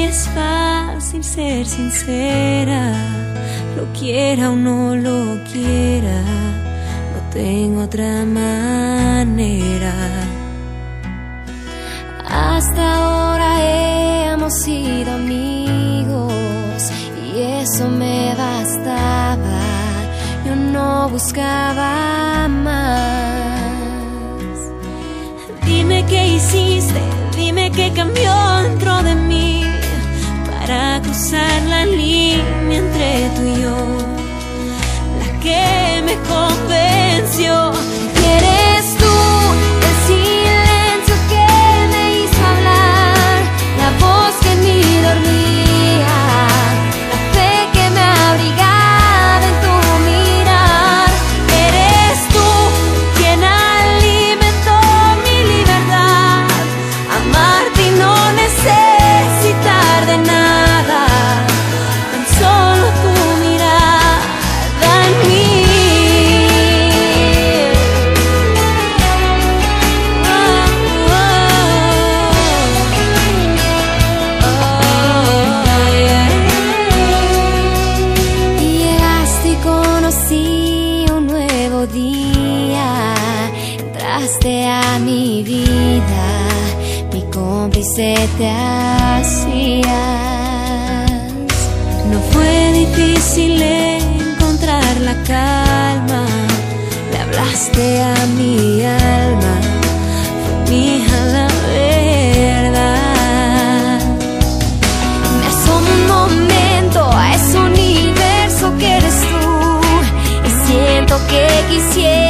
es fácil ser sincera, lo quiera o no lo quiera, no tengo otra manera. Hasta ahora hemos sido amigos y eso me bastaba, yo no buscaba más. Dime qué hiciste, dime qué cambió dentro de mí para cruzar la línea entre tú y yo, la que me convenció que eres tú, el silencio que me hizo hablar, la voz que ni dormía, la fe que me abrigaba en tu mirar. Eres tú quien alimentó mi libertad, amarte y no necesitar de nada, tan solo tu mirada en mí. Y llegaste y conocí un nuevo día, entraste a mi vida, mi cómplice te hacías. No fue difícil encontrar la calma, le hablaste a mi alma, fue mía la verdad. Me asomo un momento a ese universo que eres tú y siento que quisiera